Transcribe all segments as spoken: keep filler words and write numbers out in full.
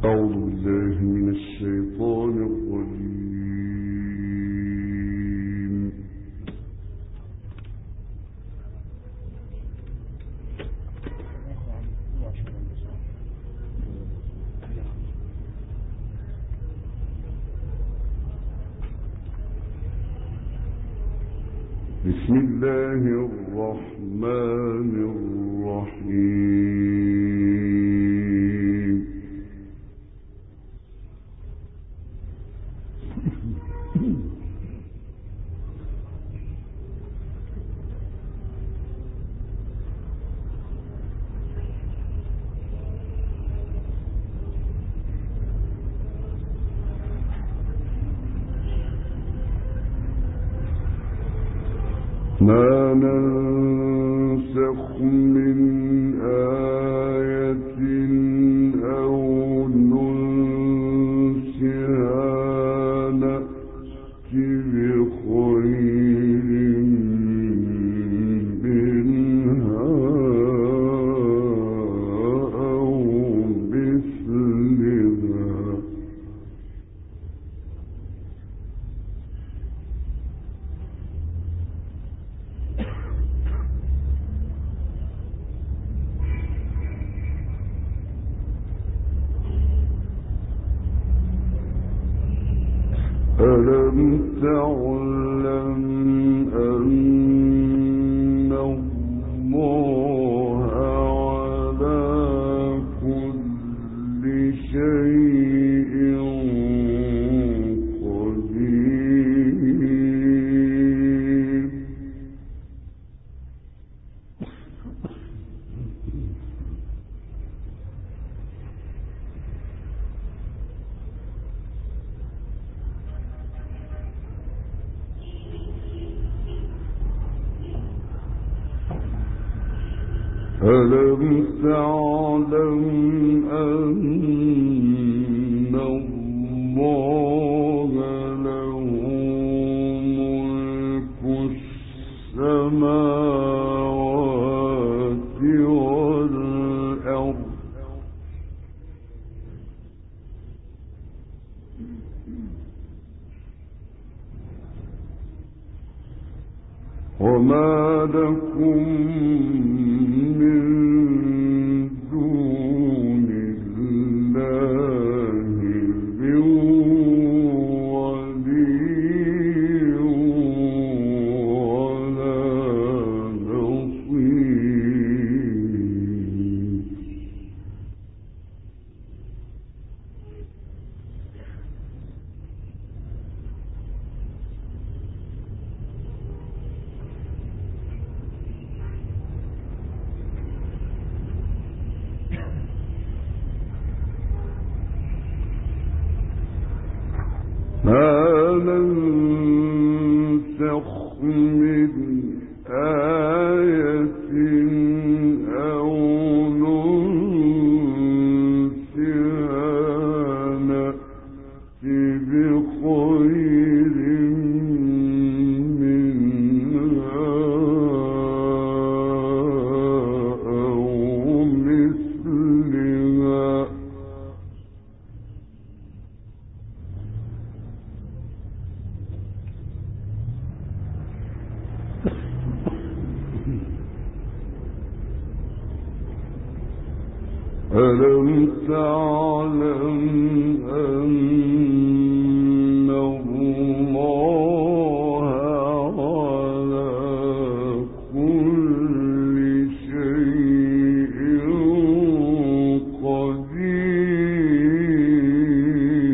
أعوذ بالله من الشيطان الرجيم. بسم الله الرحمن الرحيم. ما ننسخ من آية أو ننسها نأت بخير منها أو مثلها. ألم تعلم أن الله على كل شيء قدير؟ ألم تعلم أن الله له ملك السماوات والأرض وما لكم من دون الله من ولي ولا نصير. ما ننسخ من آية أو ننسها نأت بخير منها أو مثلها. ألم تعلم أن الله على كل شيء قدير؟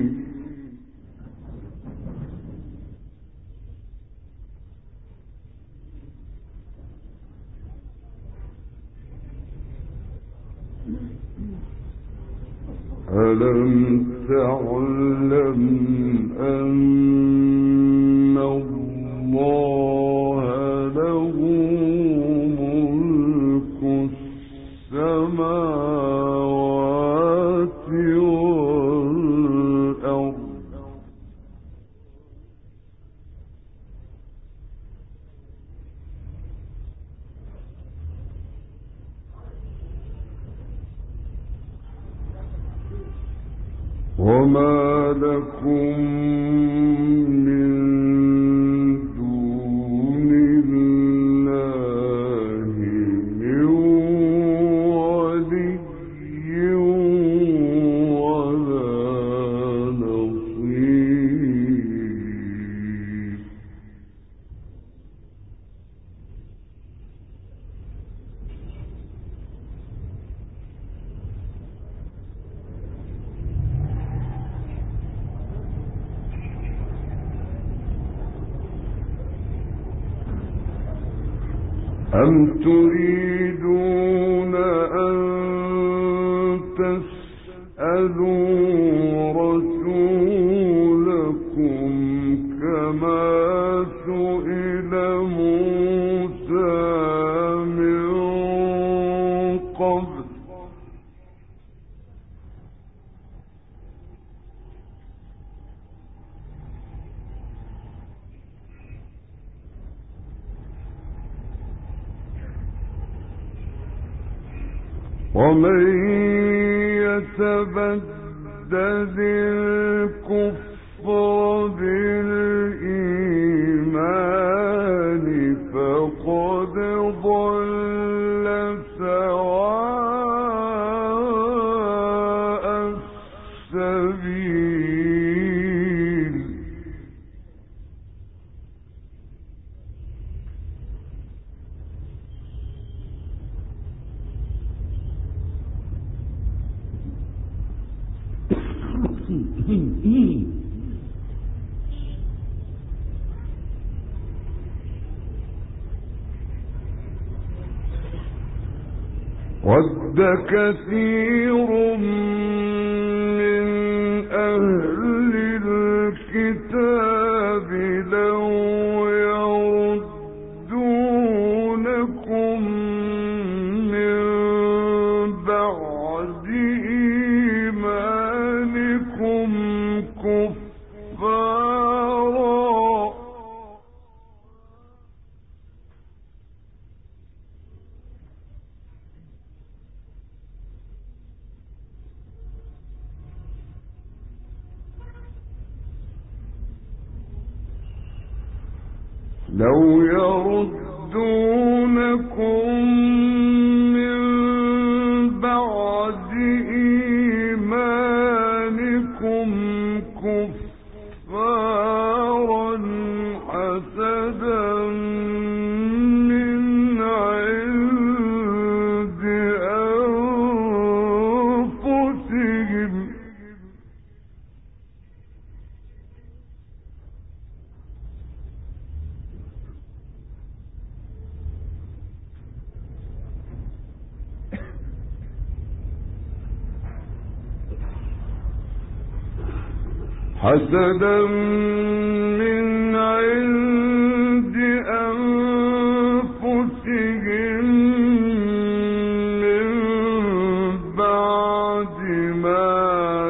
ألم تعلم أن الله له ملك السماوات والأرض وما لكم من دون الله من ولي ولا نصير. أم تريدون أن تسألوا رسولكم كما سئل موسى من قبل ومن يتبدل الكفر بالإيمان فقد ضل سواء السبيل. ود كثير من أهل الكتاب لو يردونكم من بعد إيمانكم كفارا لو يردونكم من بعد إيمانكم كفارا حسدا من عند أنفسهم حسدا من عند أنفسهم من بعد ما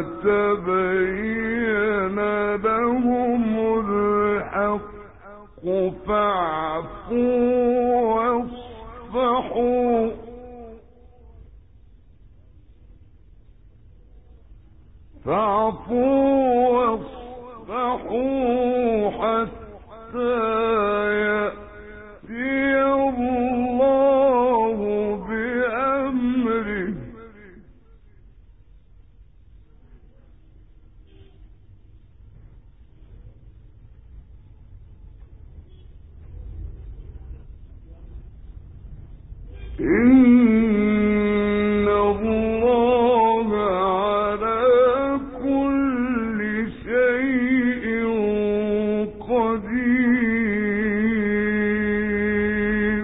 تبين لهم الحق فاعفوا واصفحوا فاعفوا واصفحوا حتى يأتي الله بأمره إن الله على كل شيء قدير.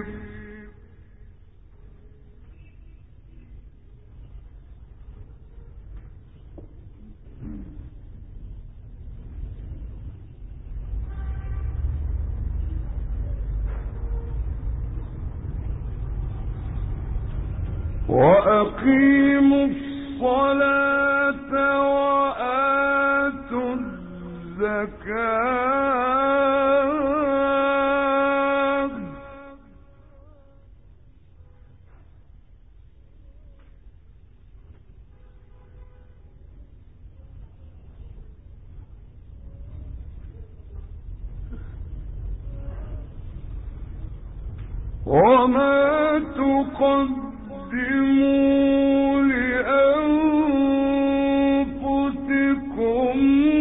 وأقيموا الصلاة وآتوا الزكاة وما تقدموا لأنفسكم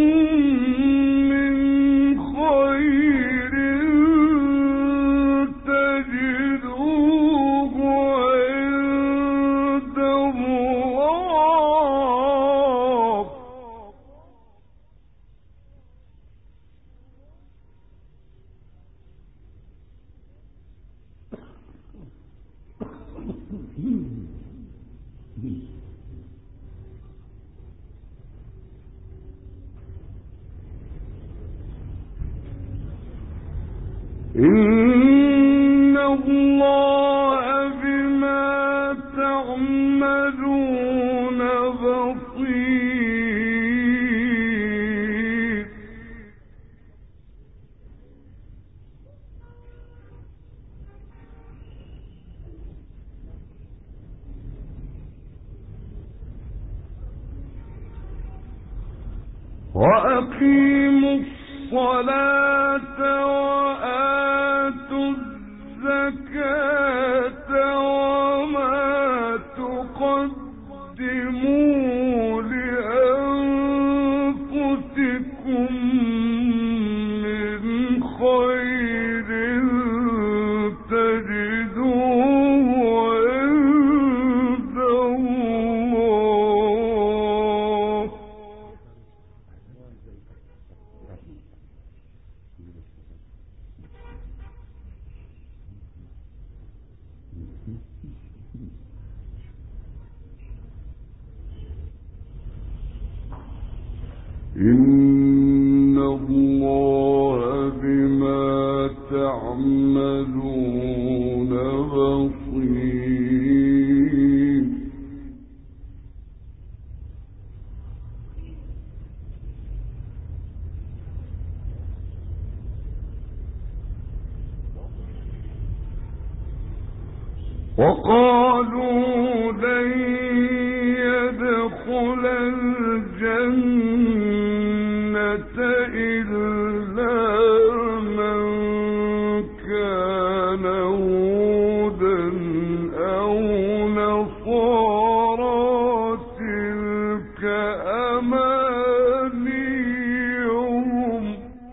من خير تجدوه عند الله إن الله بما تعملون بصير وأقيموا الصلاة وآتوا الزكاة وما تقدموا لأنفسكم من خير تجدوه عند الله إن الله بما تعملون بصير وقالوا لن يدخل الجنة إلا من كان هودا أو نصارى تلك أمانيهم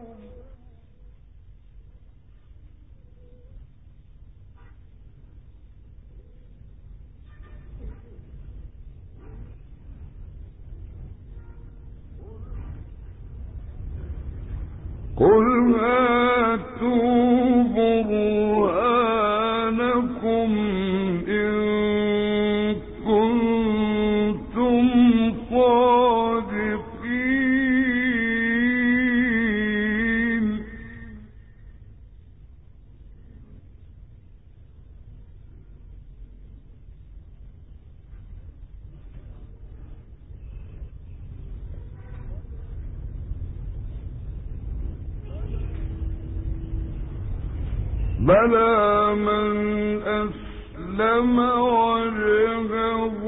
قل هاتوا برهانكم إن كنتم صادقين بلى من أسلم وجهه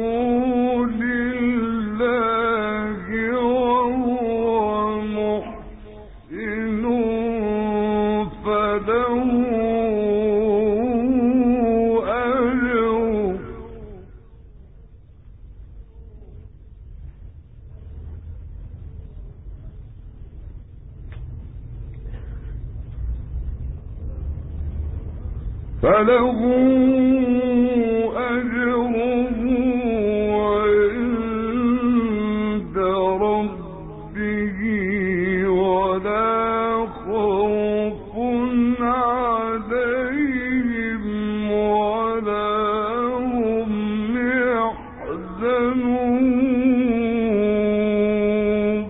لله وهو محسن فله أجره فله أجره عند ربه ولا خوف عليهم ولا هم يحزنون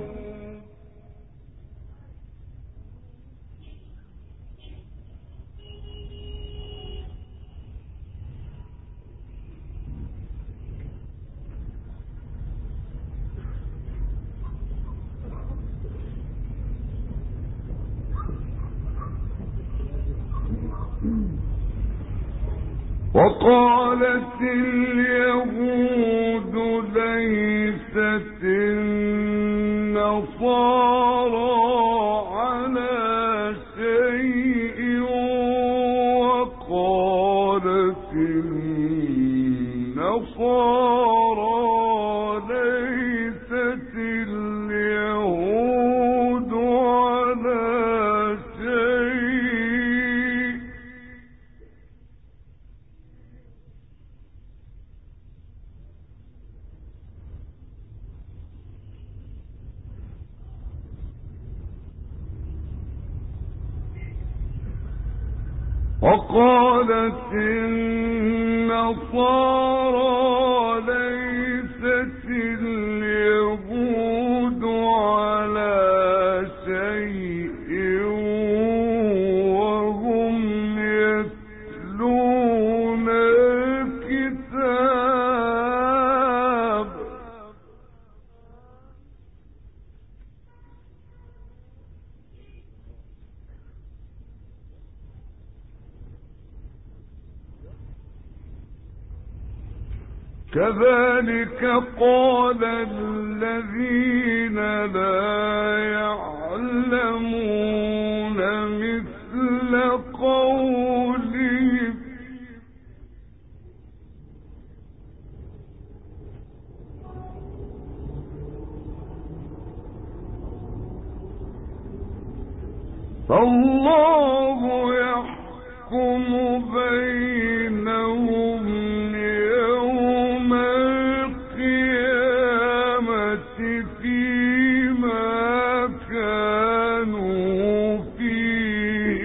وقالت اليهود ليست النصارى على شيء وقالت وقالت النصارى ليست اليهود على شيء وهم يتلون الكتاب. كذلك قال الذين لا يعلمون مثل قولهم فالله يحكم بينهم يوم القيامة فيما كانوا فيه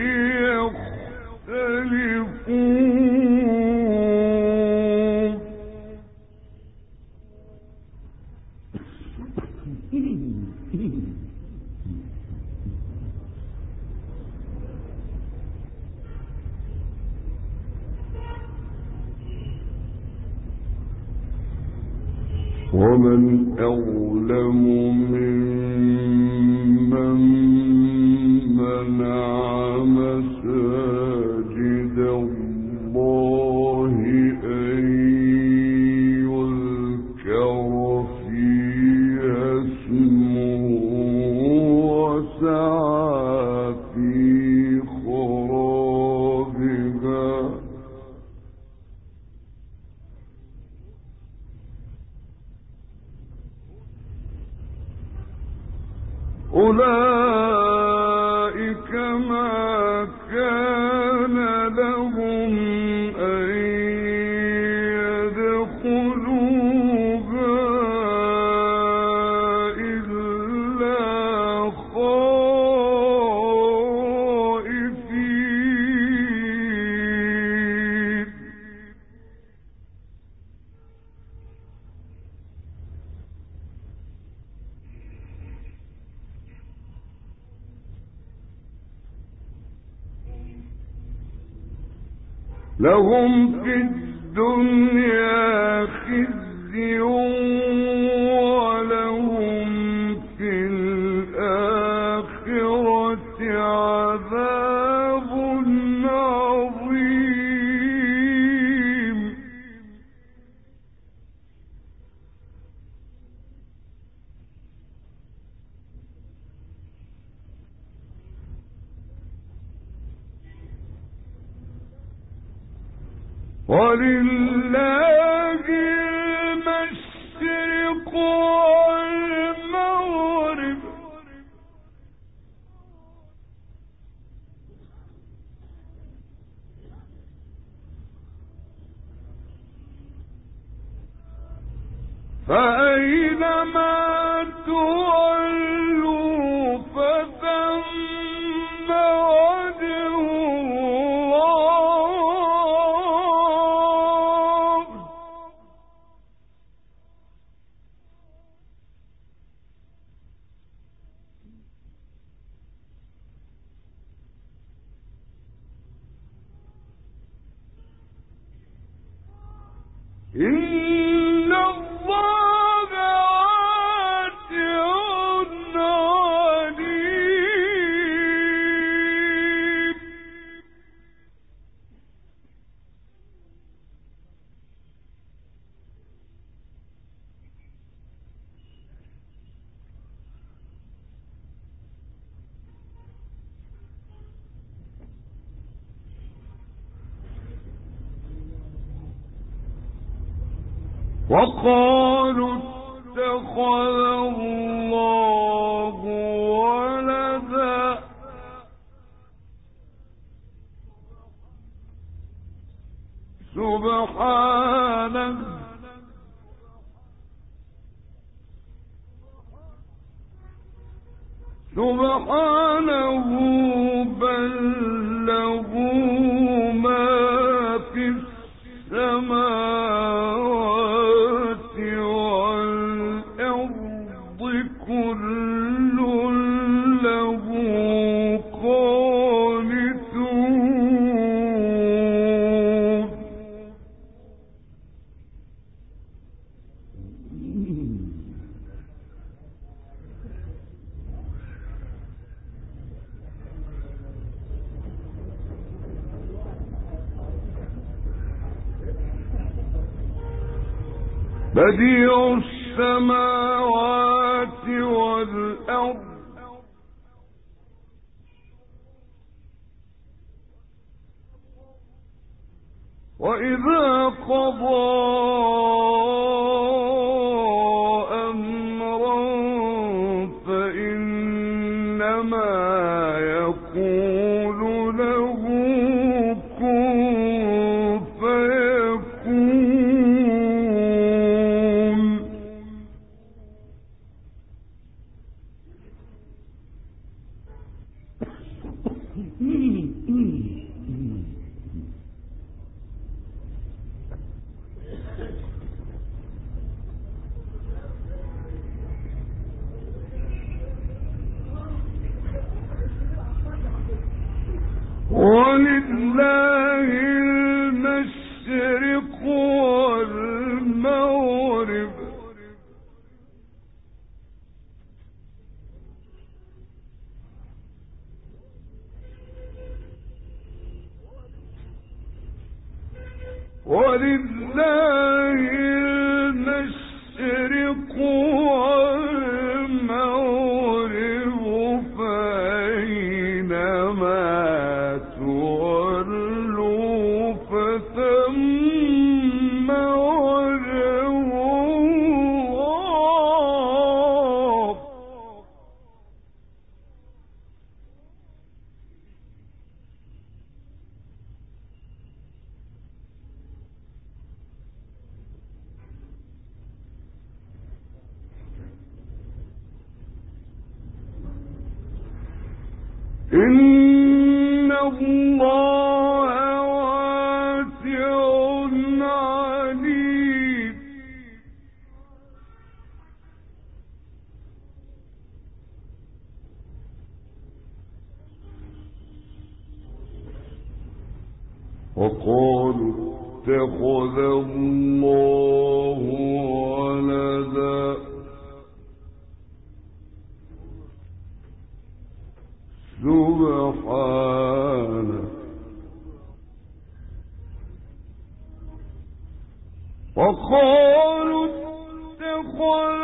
يختلفون. ومن أظلم ممن منع مساجد الله أن يذكر فيها اسمه وسعى في خرابها. أولئك ما كان لهم أن يدخلوها إلا خائفين. لهم في الدنيا خزي ولهم في الآخرة عذاب عظيم. ولله المشرق والمغرب فأينما تولوا فثم وجه الله. إن الله واسع عليم. وقالوا اتخذ الله ولدا سبحانه سبحانه بل له بديع السماوات والأرض وإذا قضى أمرا فإنما يقول له كن فيكون. ولله المشرق والمغرب ولله المشرق والمغرب فأينما تولوا فثم وجه الله. إن الله واسع عليم. وقالوا اتخذ الله ولدا سبحانه وقالوا اتخذ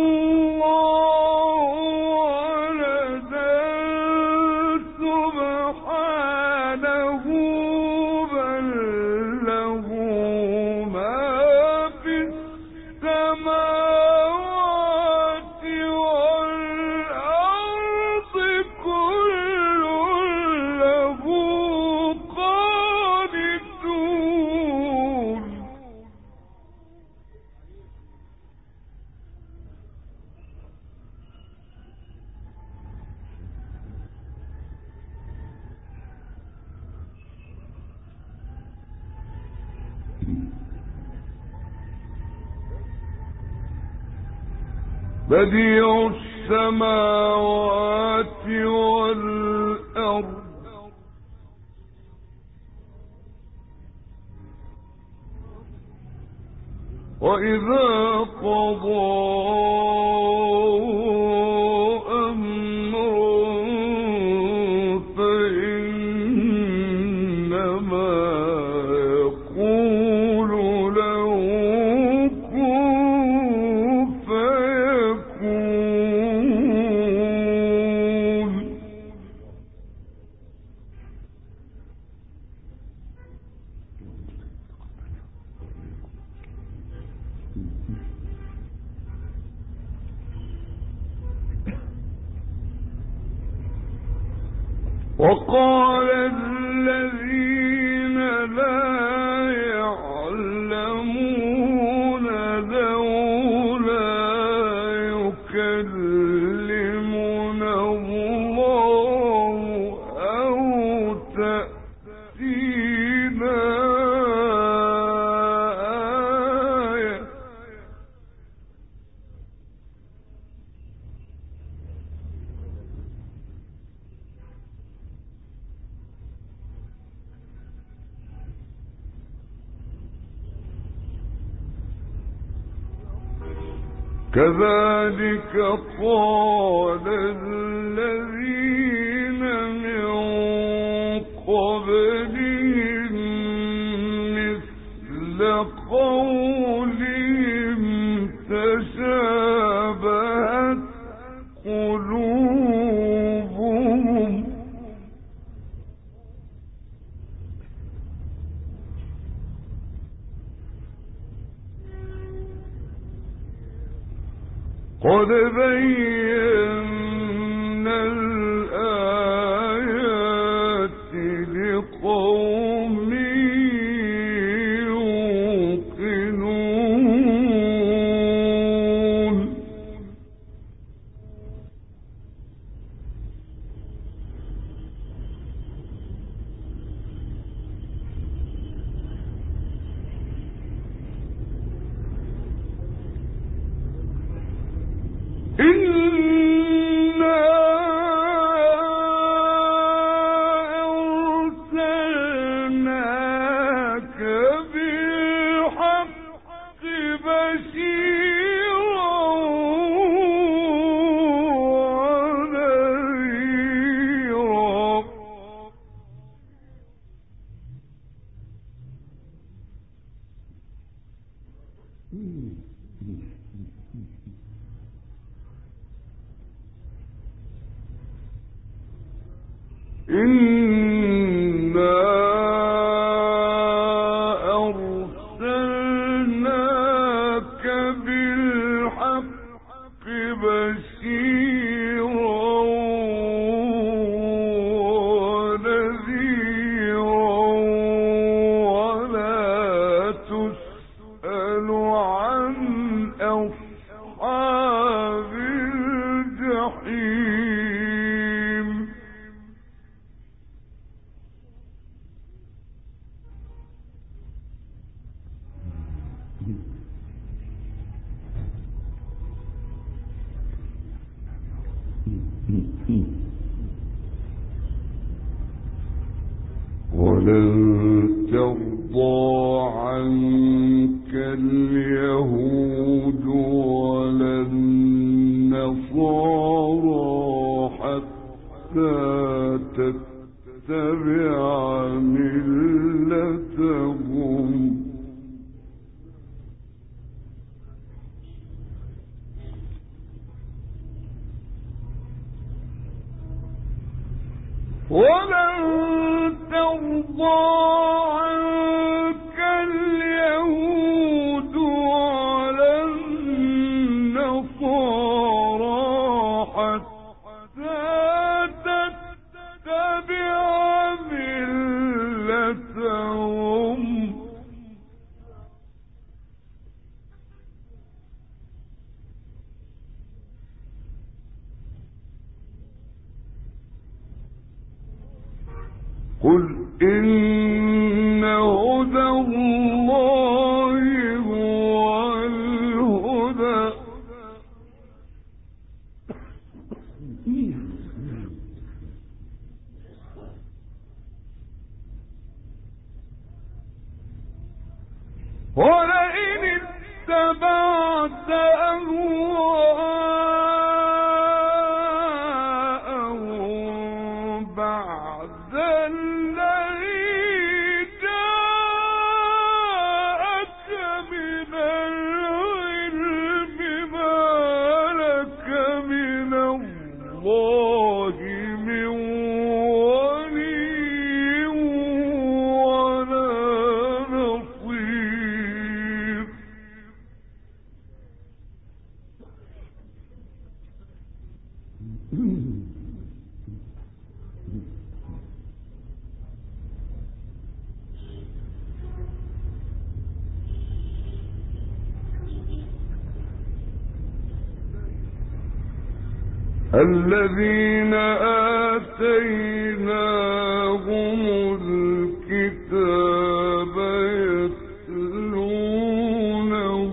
الله ولدا سبحانه بل له ما في السماوات والأرض كل له قانتون. بديع السماوات والأرض وإذا قضى أمرا فإنما يقول له كن فيكون. وقال الذين لا يعلمون لولا يكلمنا الله أو تأتينا آية. كذلك قال الذين من قبلهم مثل قولهم اشتبهت قلوبهم قد بينا الآيات لقوم يوقنون إنا أرسلناك بالحق بشيرا ونذيرا إنا أرسلناك بالحق بشيرا ونذيرا ولا تسأل عن أصحاب الجحيم ولن ترضى عنك اليهود ولا النصارى حتى تتبع ملتهم ولن ترضى عنك اليهود ولا النصارى حتى تتبع ملتهم قل إن هدى الله هو الهدى ولئن اتبعت أهواءهم بعد الذي جاءك من العلم ما لك من الله من ولي ولا نصير الذين آتيناهم الكتاب يتلونه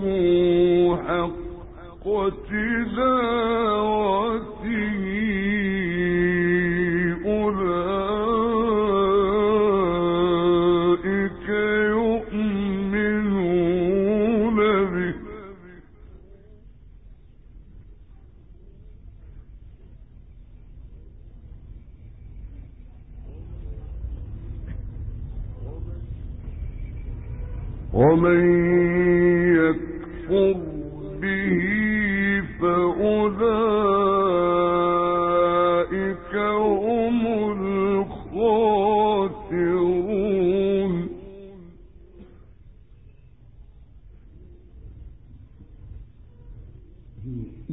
حق تلاوته أولئك يؤمنون به ومن يكفر به فأولئك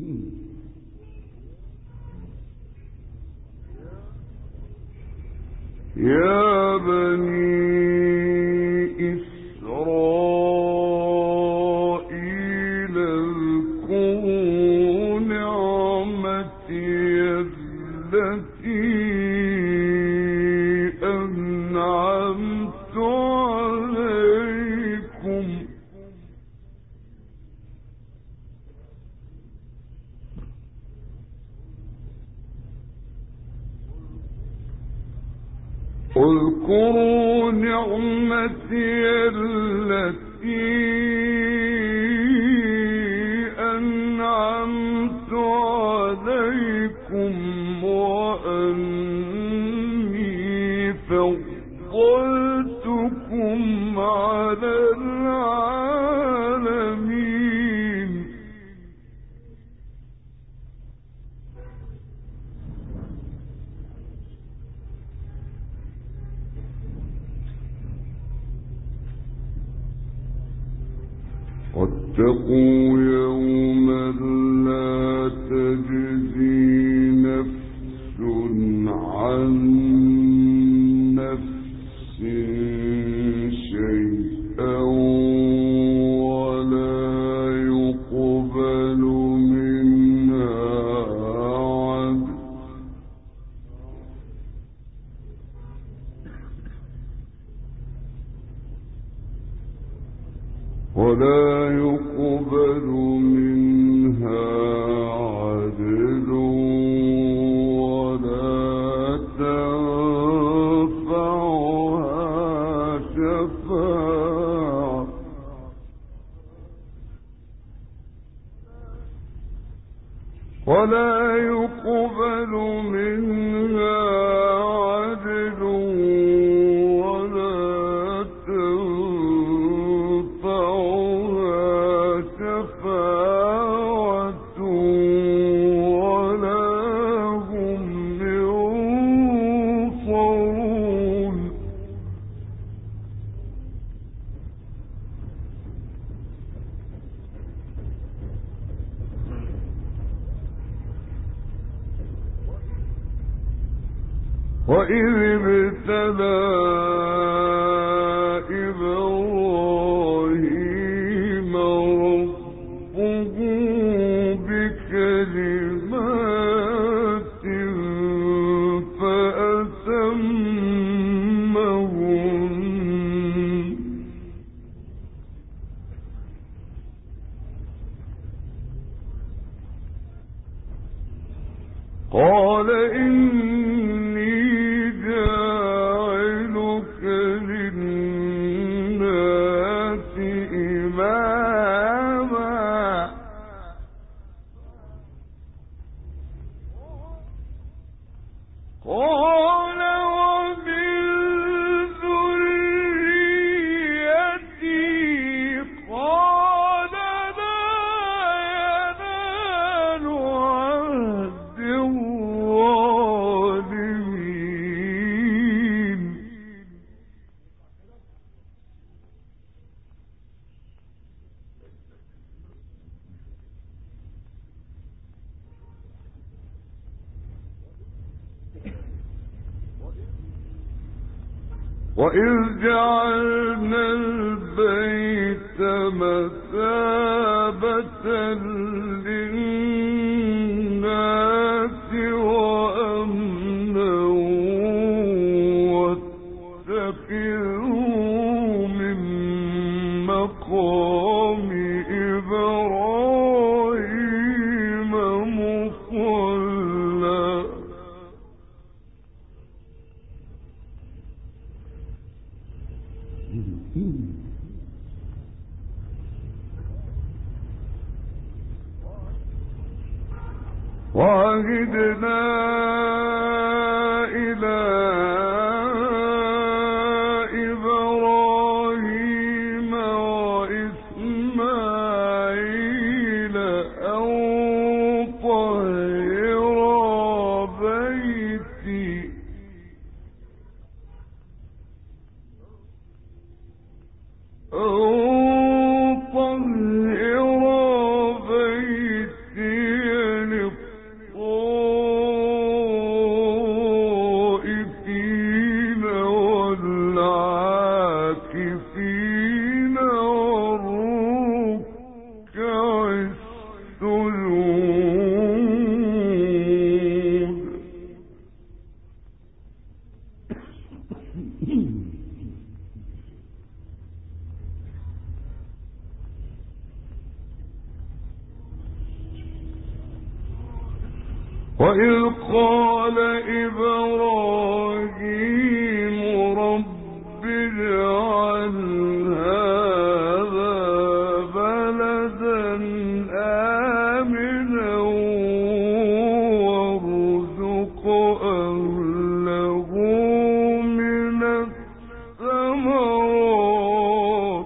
يا بني إسرائيل اذكروا نعمتي التي أنعمت عليكم اذكروا نعمتي التي أنعمت عليكم وأني فضلتكم على العالمين واتقوا يوما لا تجزي نفس عن نفس شيئا ولا يقبل منها عدل ولا يقبل منها عدل ولا تنفعها شفاعة ولا يقبل منها عدل ولا تنفعها شفاعة ولا هم ينصرون وإذ ابتلى إبراهيم ربه بكلمات فأتمهن قال إني جاعلك للناس إماما قال ومن ذريتي قال لا ينال عهد الظالمين وإذ جعلنا البيت مثابة للناس وأمنا واتخذوا من مقام إبراهيم مصلى وعهدنا إلى إبراهيم وإسماعيل أن طهرا بيتي أن طهرا بيتي وإذ قال إبراهيم رب اجعل هذا بلدا آمنا وارزق أهله من الثمرات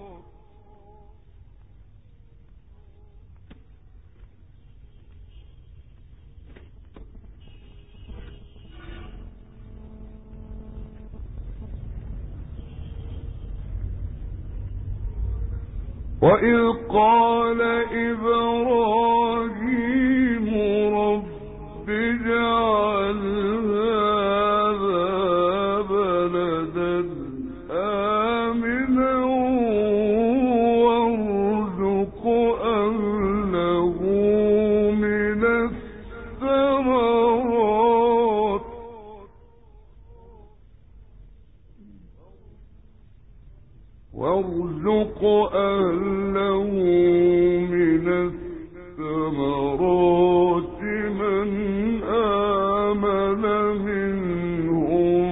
وإذ قال إبراهيم رب اجعل هذا بلدا آمنا وارزق أهله من الثمرات وارزق أهله من الثمرات من آمن منهم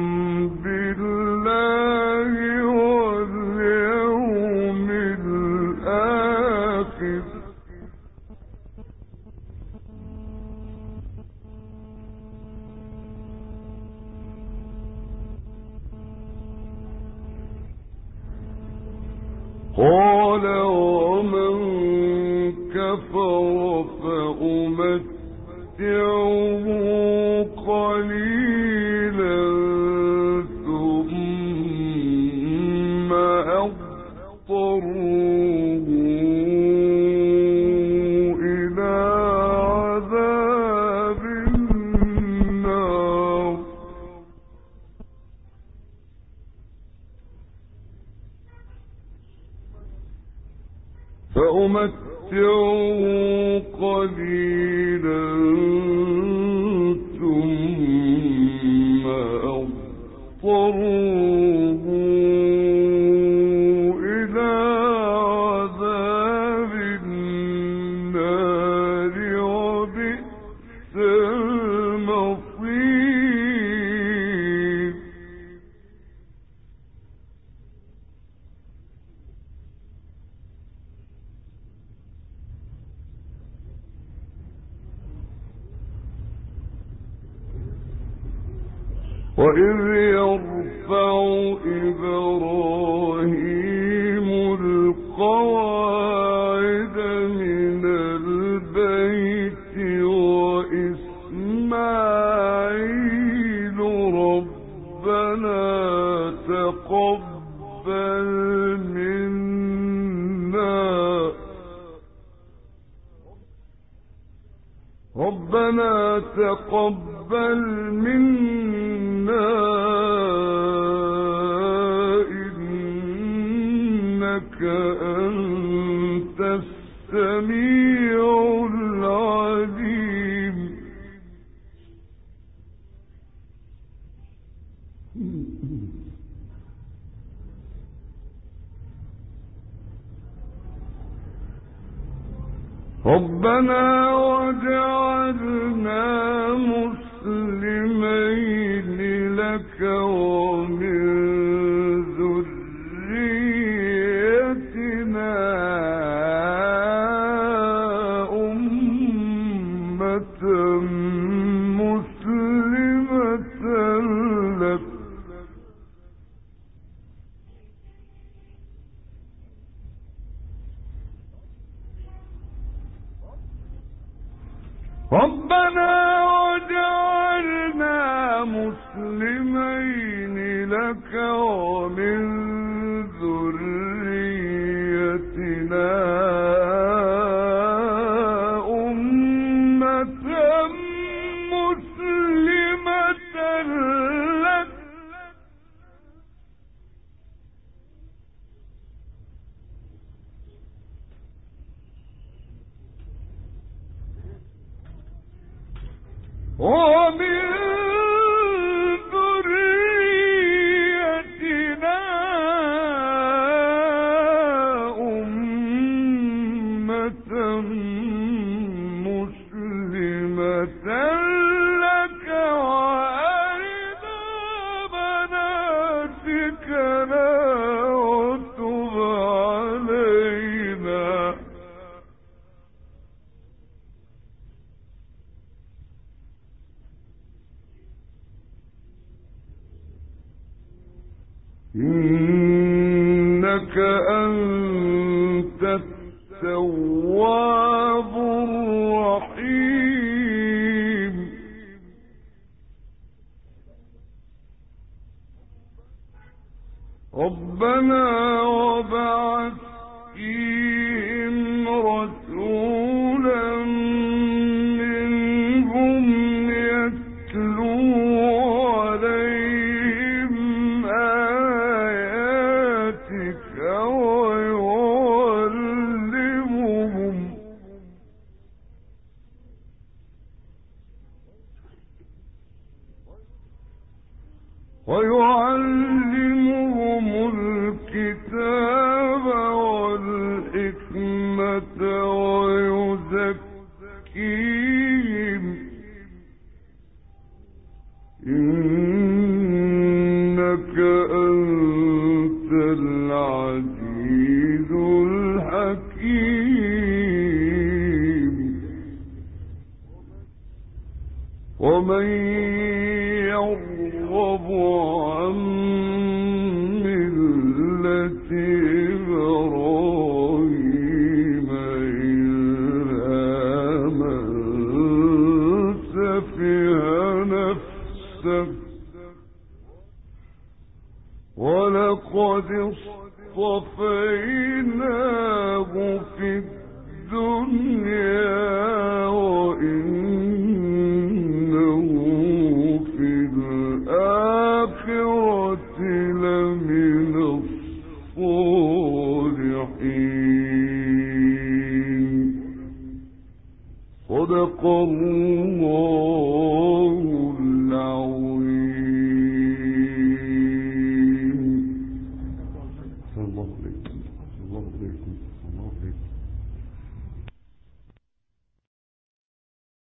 بالله واليوم الآخر قال ومن كفر فأمتعه قليلا ثم أضطره إلى عذاب النار فأمتعه قليلا ثم أضطره إلى عذاب النار وبئس المصير وإذ يرفع إبراهيم القواعد من البيت وإسماعيل ربنا تقبل منا ربنا تقبل منا إنك أنت السميع العليم ربنا وجعلنا مسلمين لك ومن ذريتنا أمة مسلمة لك ربنا وجعلنا مسلمين لك ومن ذريتنا أمة مسلمة لك ومن ذريتنا أمة مسلمة لك وأرنا مناسكنا وتب علينا إنك أنت التواب الرحيم ربنا وابعث فيهم رسولا منهم يتلو عليهم آياتك ويعلمهم ويعلمهم الكتاب والحكمة ويزكيهم إنك أنت العزيز الحكيم ومن يرغب عن ملة إبراهيم إلا من سفه نفسه ولقد اصطفيناه في الدنيا وإنه في الآخرة لمن الصالحين صدق الله العظيم.